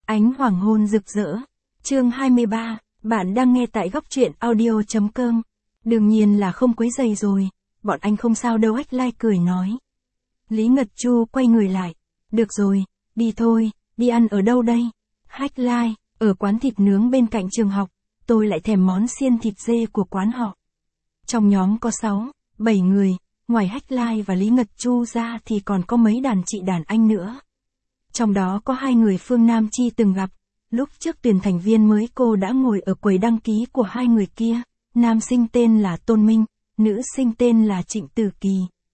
Ánh hoàng hôn rực rỡ. Chương 23, bạn đang nghe tại góc truyện audio.com. Đương nhiên là không quấy rầy rồi, bọn anh không sao đâu, Hách Lai cười nói. Lý Ngật Chu quay người lại. Được rồi, đi thôi, đi ăn ở đâu đây? Hách Lai, ở quán thịt nướng bên cạnh trường học, tôi lại thèm món xiên thịt dê của quán họ. Trong nhóm có 7 người, ngoài Hách Lai và Lý Ngật Chu ra thì còn có mấy đàn chị đàn anh nữa. Trong đó có 2 người Phương Nam Chi từng gặp, lúc trước tuyển thành viên mới cô đã ngồi ở quầy đăng ký của 2 người kia, nam sinh tên là Tôn Minh, nữ sinh tên là Trịnh Tử Kỳ.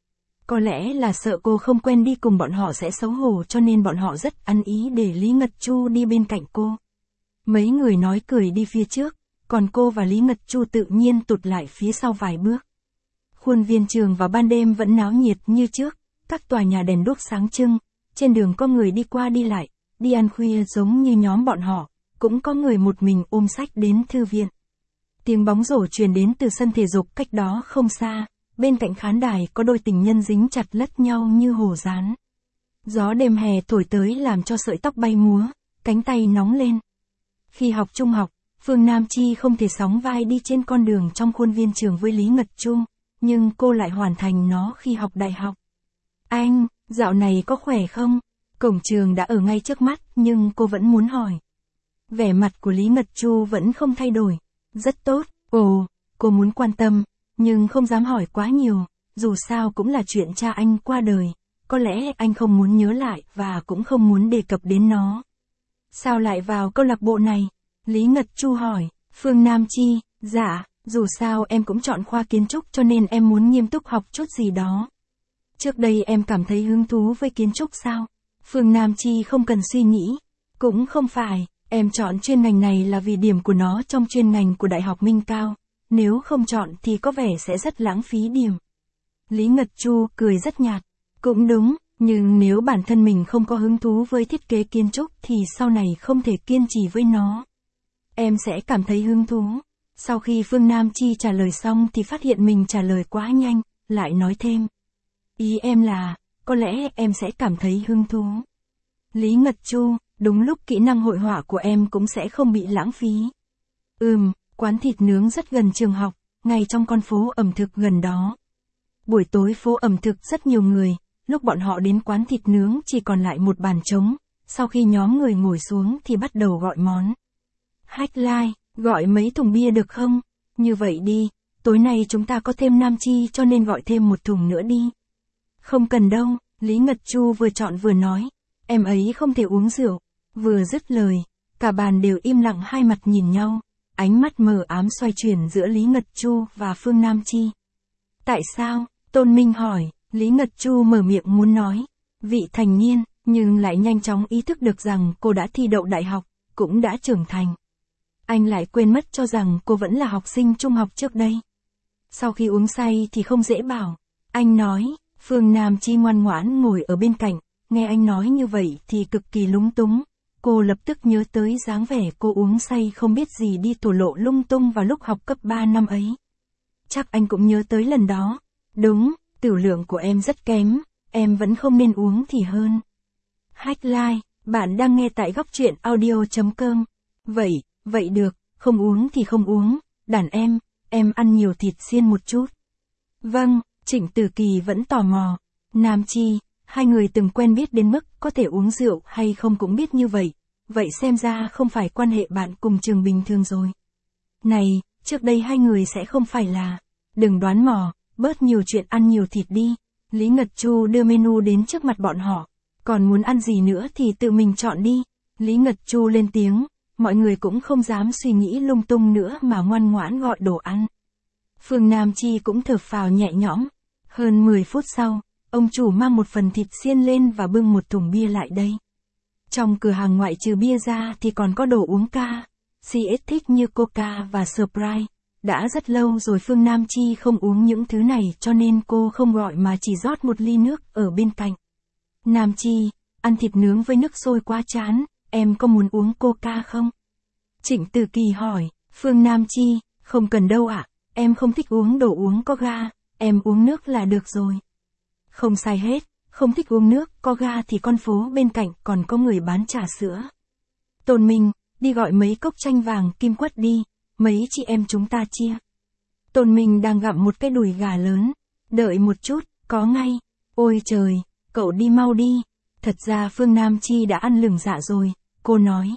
Có lẽ là sợ cô không quen đi cùng bọn họ sẽ xấu hổ cho nên bọn họ rất ăn ý để Lý Ngật Chu đi bên cạnh cô. Mấy người nói cười đi phía trước, còn cô và Lý Ngật Chu tự nhiên tụt lại phía sau vài bước. Khuôn viên trường vào ban đêm vẫn náo nhiệt như trước, các tòa nhà đèn đuốc sáng trưng, trên đường có người đi qua đi lại, đi ăn khuya giống như nhóm bọn họ, cũng có người một mình ôm sách đến thư viện. Tiếng bóng rổ truyền đến từ sân thể dục cách đó không xa, bên cạnh khán đài có đôi tình nhân dính chặt lẫn nhau như hổ dán. Gió đêm hè thổi tới làm cho sợi tóc bay múa, cánh tay nóng lên. Khi học trung học, Phương Nam Chi không thể sóng vai đi trên con đường trong khuôn viên trường với Lý Ngật Chu, nhưng cô lại hoàn thành nó khi học đại học. Anh, dạo này có khỏe không? Cổng trường đã ở ngay trước mắt nhưng cô vẫn muốn hỏi. Vẻ mặt của Lý Ngật Chu vẫn không thay đổi. Rất tốt, cô muốn quan tâm, nhưng không dám hỏi quá nhiều, dù sao cũng là chuyện cha anh qua đời, có lẽ anh không muốn nhớ lại và cũng không muốn đề cập đến nó. Sao lại vào câu lạc bộ này? Lý Ngật Chu hỏi. Phương Nam Chi, dạ, dù sao em cũng chọn khoa kiến trúc cho nên em muốn nghiêm túc học chút gì đó. Trước đây em cảm thấy hứng thú với kiến trúc sao? Phương Nam Chi không cần suy nghĩ. Cũng không phải, em chọn chuyên ngành này là vì điểm của nó trong chuyên ngành của Đại học Minh cao. Nếu không chọn thì có vẻ sẽ rất lãng phí điểm. Lý Ngật Chu cười rất nhạt. Cũng đúng, nhưng nếu bản thân mình không có hứng thú với thiết kế kiến trúc thì sau này không thể kiên trì với nó. Em sẽ cảm thấy hứng thú. Sau khi Phương Nam Chi trả lời xong thì phát hiện mình trả lời quá nhanh, lại nói thêm. Ý em là, có lẽ em sẽ cảm thấy hứng thú. Lý Ngật Chu, đúng lúc kỹ năng hội họa của em cũng sẽ không bị lãng phí. Quán thịt nướng rất gần trường học, ngay trong con phố ẩm thực gần đó. Buổi tối phố ẩm thực rất nhiều người, lúc bọn họ đến quán thịt nướng chỉ còn lại một bàn trống, sau khi nhóm người ngồi xuống thì bắt đầu gọi món. Hách Lai, gọi mấy thùng bia được không? Như vậy đi, tối nay chúng ta có thêm Nam Chi cho nên gọi thêm một thùng nữa đi. Không cần đâu, Lý Ngật Chu vừa chọn vừa nói, em ấy không thể uống rượu. Vừa dứt lời, cả bàn đều im lặng hai mặt nhìn nhau, ánh mắt mờ ám xoay chuyển giữa Lý Ngật Chu và Phương Nam Chi. Tại sao? Tôn Minh hỏi. Lý Ngật Chu mở miệng muốn nói, vị thành niên, nhưng lại nhanh chóng ý thức được rằng cô đã thi đậu đại học, cũng đã trưởng thành. Anh lại quên mất cho rằng cô vẫn là học sinh trung học trước đây. Sau khi uống say thì không dễ bảo. Anh nói, Phương Nam Chi ngoan ngoãn ngồi ở bên cạnh, nghe anh nói như vậy thì cực kỳ lúng túng. Cô lập tức nhớ tới dáng vẻ cô uống say không biết gì đi thổ lộ lung tung vào lúc học cấp 3 năm ấy. Chắc anh cũng nhớ tới lần đó. Đúng, tửu lượng của em rất kém, em vẫn không nên uống thì hơn. Hách Lai, bạn đang nghe tại góc truyện audio.com. Vậy được, không uống thì không uống, đàn em ăn nhiều thịt xiên một chút. Vâng, Trịnh Tử Kỳ vẫn tò mò. Nam Chi, hai người từng quen biết đến mức có thể uống rượu hay không cũng biết như vậy. Vậy xem ra không phải quan hệ bạn cùng trường bình thường rồi. Này, trước đây hai người sẽ không phải là. Đừng đoán mò, bớt nhiều chuyện ăn nhiều thịt đi. Lý Ngật Chu đưa menu đến trước mặt bọn họ. Còn muốn ăn gì nữa thì tự mình chọn đi. Lý Ngật Chu lên tiếng, mọi người cũng không dám suy nghĩ lung tung nữa mà ngoan ngoãn gọi đồ ăn. Phương Nam Chi cũng thở phào nhẹ nhõm. Hơn 10 phút sau, ông chủ mang một phần thịt xiên lên và bưng một thùng bia lại đây. Trong cửa hàng ngoại trừ bia ra thì còn có đồ uống ca, CS thích như Coca và Sprite. Đã rất lâu rồi Phương Nam Chi không uống những thứ này cho nên cô không gọi mà chỉ rót một ly nước ở bên cạnh. Nam Chi, ăn thịt nướng với nước sôi quá chán, em có muốn uống Coca không? Trịnh Tử Kỳ hỏi. Phương Nam Chi, không cần đâu ạ, em không thích uống đồ uống có ga, em uống nước là được rồi. Không sai hết, không thích uống nước có ga thì con phố bên cạnh còn có người bán trà sữa. Tôn Minh, đi gọi mấy cốc chanh vàng kim quất đi, mấy chị em chúng ta chia. Tôn Minh đang gặm một cái đùi gà lớn. Đợi một chút, có ngay. Ôi trời, cậu đi mau đi. Thật ra Phương Nam Chi đã ăn lửng dạ rồi, cô nói.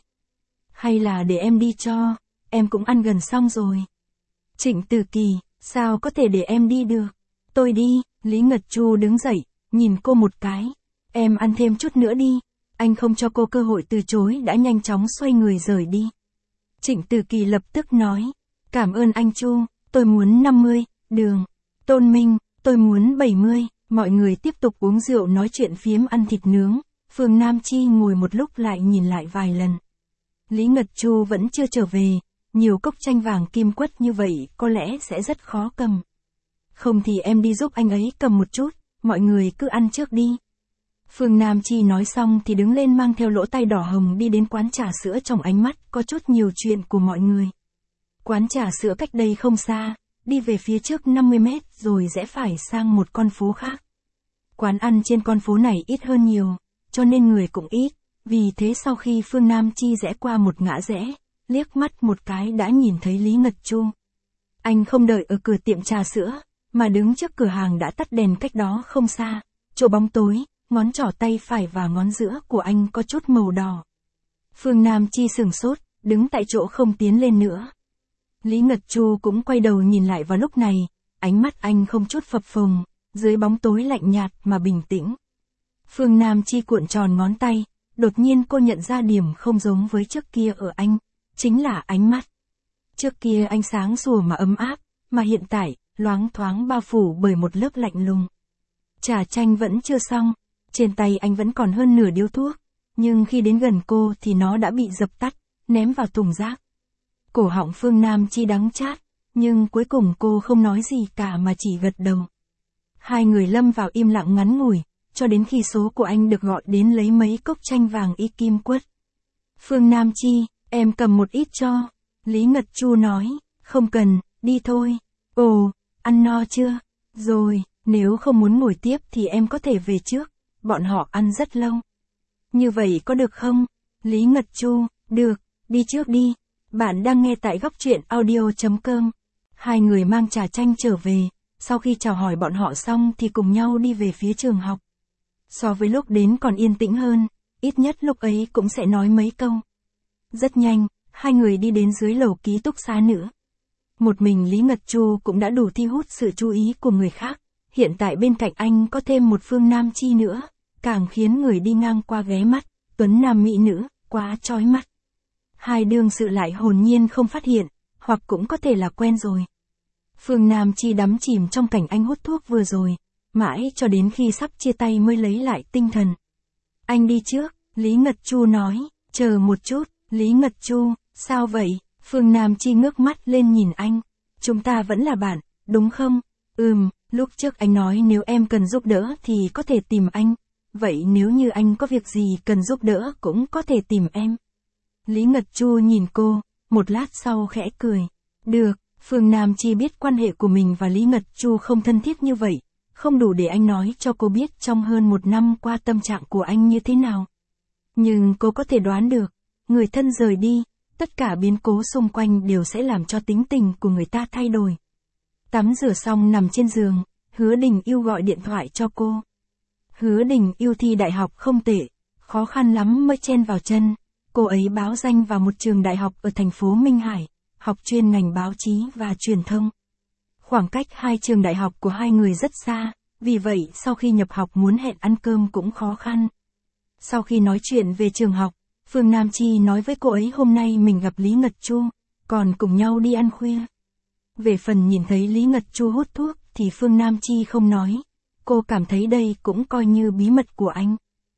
Hay là để em đi cho, em cũng ăn gần xong rồi. Trịnh Tử Kỳ, sao có thể để em đi được? Tôi đi, Lý Ngật Chu đứng dậy, nhìn cô một cái. Em ăn thêm chút nữa đi. Anh không cho cô cơ hội từ chối đã nhanh chóng xoay người rời đi. Trịnh Tử Kỳ lập tức nói. Cảm ơn anh Chu, tôi muốn 50, đường. Tôn Minh, tôi muốn 70. Mọi người tiếp tục uống rượu nói chuyện phiếm ăn thịt nướng. Phương Nam Chi ngồi một lúc lại nhìn lại vài lần. Lý Ngật Chu vẫn chưa trở về. Nhiều cốc chanh vàng kim quất như vậy có lẽ sẽ rất khó cầm. Không thì em đi giúp anh ấy cầm một chút, mọi người cứ ăn trước đi. Phương Nam Chi nói xong thì đứng lên mang theo lỗ tai đỏ hồng đi đến quán trà sữa, trong ánh mắt có chút nhiều chuyện của mọi người. Quán trà sữa cách đây không xa, đi về phía trước 50 mét rồi rẽ phải sang một con phố khác. Quán ăn trên con phố này ít hơn nhiều, cho nên người cũng ít, vì thế sau khi Phương Nam Chi rẽ qua một ngã rẽ, liếc mắt một cái đã nhìn thấy Lý Ngật Chu. Anh không đợi ở cửa tiệm trà sữa, mà đứng trước cửa hàng đã tắt đèn cách đó không xa, chỗ bóng tối, ngón trỏ tay phải và ngón giữa của anh có chút màu đỏ. Phương Nam Chi sửng sốt, đứng tại chỗ không tiến lên nữa. Lý Ngật Chu cũng quay đầu nhìn lại vào lúc này, ánh mắt anh không chút phập phồng, dưới bóng tối lạnh nhạt mà bình tĩnh. Phương Nam Chi cuộn tròn ngón tay, đột nhiên cô nhận ra điểm không giống với trước kia ở anh, chính là ánh mắt. Trước kia anh sáng sủa mà ấm áp, mà hiện tại, loáng thoáng bao phủ bởi một lớp lạnh lùng. Trà chanh vẫn chưa xong, trên tay anh vẫn còn hơn nửa điếu thuốc, nhưng khi đến gần cô thì nó đã bị dập tắt, ném vào thùng rác. Cổ họng Phương Nam Chi đắng chát, nhưng cuối cùng cô không nói gì cả mà chỉ gật đầu. Hai người lâm vào im lặng ngắn ngủi, cho đến khi số của anh được gọi đến lấy mấy cốc chanh vàng y kim quất. Phương Nam Chi, em cầm một ít cho. Lý Ngật Chu nói, không cần, đi thôi. Ồ, ăn no chưa? Rồi, nếu không muốn ngồi tiếp thì em có thể về trước, bọn họ ăn rất lâu. Như vậy có được không? Lý Ngật Chu, được, đi trước đi. Bạn đang nghe tại góc truyện audio.com. Hai người mang trà chanh trở về, sau khi chào hỏi bọn họ xong thì cùng nhau đi về phía trường học. So với lúc đến còn yên tĩnh hơn, ít nhất lúc ấy cũng sẽ nói mấy câu. Rất nhanh, hai người đi đến dưới lầu ký túc xá nữa. Một mình Lý Ngật Chu cũng đã đủ thu hút sự chú ý của người khác, hiện tại bên cạnh anh có thêm một Phương Nam Chi nữa, càng khiến người đi ngang qua ghé mắt, tuấn nam mỹ nữ, quá chói mắt. Hai đương sự lại hồn nhiên không phát hiện, hoặc cũng có thể là quen rồi. Phương Nam Chi đắm chìm trong cảnh anh hút thuốc vừa rồi, mãi cho đến khi sắp chia tay mới lấy lại tinh thần. Anh đi trước, Lý Ngật Chu nói, chờ một chút, Lý Ngật Chu, sao vậy? Phương Nam Chi ngước mắt lên nhìn anh, chúng ta vẫn là bạn, đúng không? Lúc trước anh nói nếu em cần giúp đỡ thì có thể tìm anh, vậy nếu như anh có việc gì cần giúp đỡ cũng có thể tìm em. Lý Ngật Chu nhìn cô, một lát sau khẽ cười. Được, Phương Nam Chi biết quan hệ của mình và Lý Ngật Chu không thân thiết như vậy, không đủ để anh nói cho cô biết trong hơn một năm qua tâm trạng của anh như thế nào. Nhưng cô có thể đoán được, người thân rời đi, tất cả biến cố xung quanh đều sẽ làm cho tính tình của người ta thay đổi. Tắm rửa xong nằm trên giường, Hứa Đình Yêu gọi điện thoại cho cô. Hứa Đình Yêu thi đại học không tệ, khó khăn lắm mới chen vào chân. Cô ấy báo danh vào một trường đại học ở thành phố Minh Hải, học chuyên ngành báo chí và truyền thông. Khoảng cách hai trường đại học của hai người rất xa, vì vậy sau khi nhập học muốn hẹn ăn cơm cũng khó khăn. Sau khi nói chuyện về trường học, Phương Nam Chi nói với cô ấy hôm nay mình gặp Lý Ngật Chu, còn cùng nhau đi ăn khuya. Về phần nhìn thấy Lý Ngật Chu hút thuốc thì Phương Nam Chi không nói, cô cảm thấy đây cũng coi như bí mật của anh.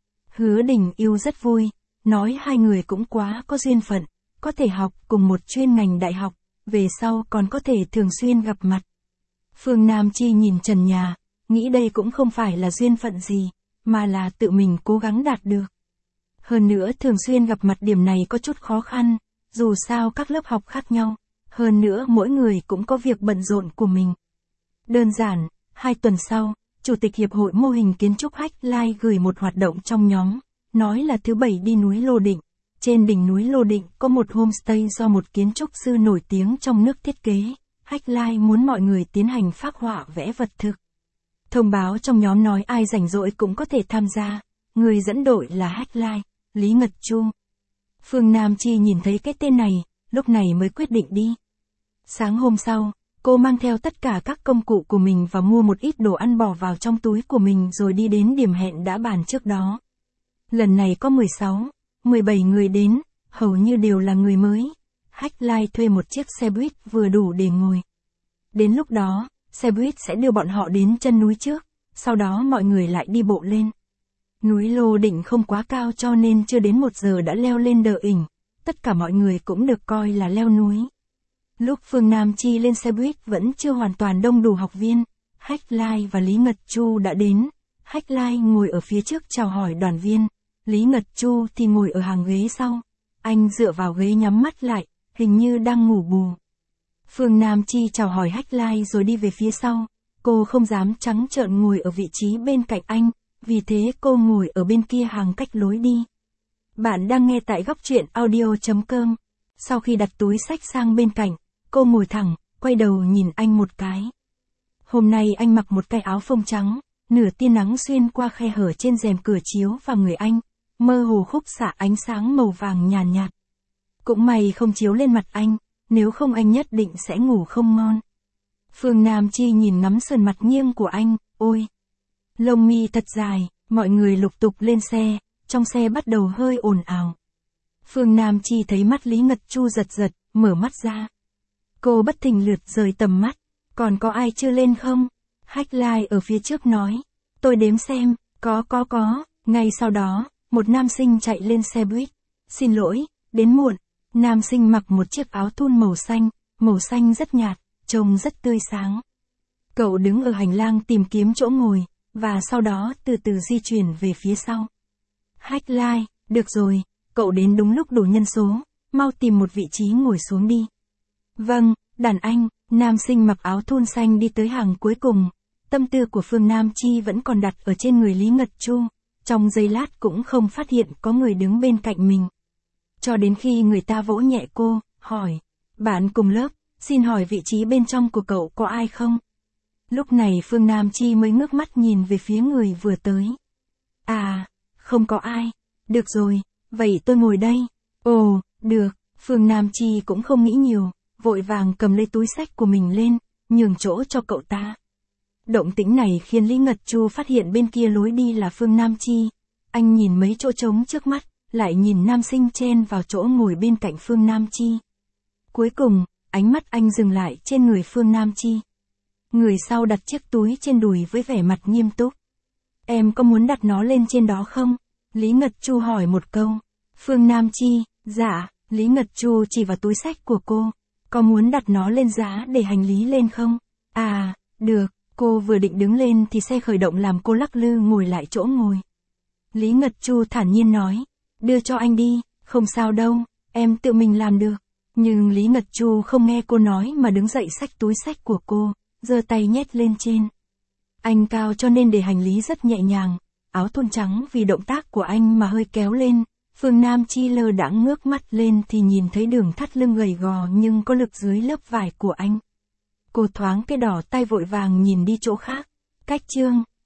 Hứa Đình Yêu rất vui, nói hai người cũng quá có duyên phận, có thể học cùng một chuyên ngành đại học, về sau còn có thể thường xuyên gặp mặt. Phương Nam Chi nhìn trần nhà, nghĩ đây cũng không phải là duyên phận gì, mà là tự mình cố gắng đạt được. Hơn nữa thường xuyên gặp mặt điểm này có chút khó khăn, dù sao các lớp học khác nhau, hơn nữa mỗi người cũng có việc bận rộn của mình. Đơn giản, 2 tuần sau, Chủ tịch Hiệp hội Mô hình Kiến trúc Hách Lai gửi một hoạt động trong nhóm, nói là thứ 7 đi núi Lô Định, Trên đỉnh núi Lô Định có một homestay do một kiến trúc sư nổi tiếng trong nước thiết kế. Hách Lai muốn mọi người tiến hành phác họa vẽ vật thực. Thông báo trong nhóm nói ai rảnh rỗi cũng có thể tham gia. Người dẫn đội là Hách Lai, Lý Ngật Chu. Phương Nam Chi nhìn thấy cái tên này, lúc này mới quyết định đi. Sáng hôm sau, cô mang theo tất cả các công cụ của mình và mua một ít đồ ăn bỏ vào trong túi của mình rồi đi đến điểm hẹn đã bàn trước đó. Lần này có 16, 17 người đến, hầu như đều là người mới. Hách Lai thuê một chiếc xe buýt vừa đủ để ngồi. Đến lúc đó, xe buýt sẽ đưa bọn họ đến chân núi trước, sau đó mọi người lại đi bộ lên. Núi Lô Định không quá cao cho nên chưa đến 1 giờ đã leo lên đờ ỉnh, tất cả mọi người cũng được coi là leo núi. Lúc Phương Nam Chi lên xe buýt vẫn chưa hoàn toàn đông đủ học viên, Hách Lai và Lý Ngật Chu đã đến. Hách Lai ngồi ở phía trước chào hỏi đoàn viên, Lý Ngật Chu thì ngồi ở hàng ghế sau. Anh dựa vào ghế nhắm mắt lại, hình như đang ngủ bù. Phương Nam Chi chào hỏi Hách Lai rồi đi về phía sau, cô không dám trắng trợn ngồi ở vị trí bên cạnh anh, vì thế cô ngồi ở bên kia hàng cách lối đi. Bạn đang nghe tại góc truyện audio.com. Sau khi đặt túi xách sang bên cạnh, cô ngồi thẳng, quay đầu nhìn anh một cái. Hôm nay anh mặc một cái áo phông trắng, nửa tia nắng xuyên qua khe hở trên rèm cửa chiếu vào người anh, mơ hồ khúc xạ ánh sáng màu vàng nhàn nhạt. Cũng may không chiếu lên mặt anh, nếu không anh nhất định sẽ ngủ không ngon. Phương Nam Chi nhìn ngắm sườn mặt nghiêng của anh, ôi! Lông mi thật dài, mọi người lục tục lên xe, trong xe bắt đầu hơi ồn ào. Phương Nam Chi thấy mắt Lý Ngật Chu giật giật, mở mắt ra. Cô bất thình lượt rời tầm mắt, còn có ai chưa lên không? Hách Lai ở phía trước nói, tôi đếm xem, có. Ngay sau đó, một nam sinh chạy lên xe buýt. Xin lỗi, đến muộn. Nam sinh mặc một chiếc áo thun màu xanh rất nhạt, trông rất tươi sáng. Cậu đứng ở hành lang tìm kiếm chỗ ngồi, và sau đó từ từ di chuyển về phía sau. Hách Lai, được rồi, cậu đến đúng lúc đủ nhân số, mau tìm một vị trí ngồi xuống đi. Vâng, đàn anh, nam sinh mặc áo thun xanh đi tới hàng cuối cùng. Tâm tư của Phương Nam Chi vẫn còn đặt ở trên người Lý Ngật Chu, trong giây lát cũng không phát hiện có người đứng bên cạnh mình. Cho đến khi người ta vỗ nhẹ cô, hỏi, bạn cùng lớp, xin hỏi vị trí bên trong của cậu có ai không? Lúc này Phương Nam Chi mới ngước mắt nhìn về phía người vừa tới. À, không có ai. Được rồi, vậy tôi ngồi đây. Ồ, được, Phương Nam Chi cũng không nghĩ nhiều, vội vàng cầm lấy túi xách của mình lên, nhường chỗ cho cậu ta. Động tĩnh này khiến Lý Ngật Chu phát hiện bên kia lối đi là Phương Nam Chi. Anh nhìn mấy chỗ trống trước mắt, lại nhìn nam sinh chen vào chỗ ngồi bên cạnh Phương Nam Chi. Cuối cùng, ánh mắt anh dừng lại trên người Phương Nam Chi. Người sau đặt chiếc túi trên đùi với vẻ mặt nghiêm túc. Em có muốn đặt nó lên trên đó không? Lý Ngật Chu hỏi một câu. Phương Nam Chi, dạ, Lý Ngật Chu chỉ vào túi xách của cô. Có muốn đặt nó lên giá để hành lý lên không? À, được, cô vừa định đứng lên thì xe khởi động làm cô lắc lư ngồi lại chỗ ngồi. Lý Ngật Chu thản nhiên nói, đưa cho anh đi, không sao đâu, em tự mình làm được. Nhưng Lý Ngật Chu không nghe cô nói mà đứng dậy xách túi xách của cô, giơ tay nhét lên trên. Anh cao cho nên để hành lý rất nhẹ nhàng, áo thun trắng vì động tác của anh mà hơi kéo lên. Phương Nam Chi lơ đãng ngước mắt lên thì nhìn thấy đường thắt lưng gầy gò nhưng có lực dưới lớp vải của anh. Cô thoáng cái đỏ tay vội vàng nhìn đi chỗ khác. Cách chương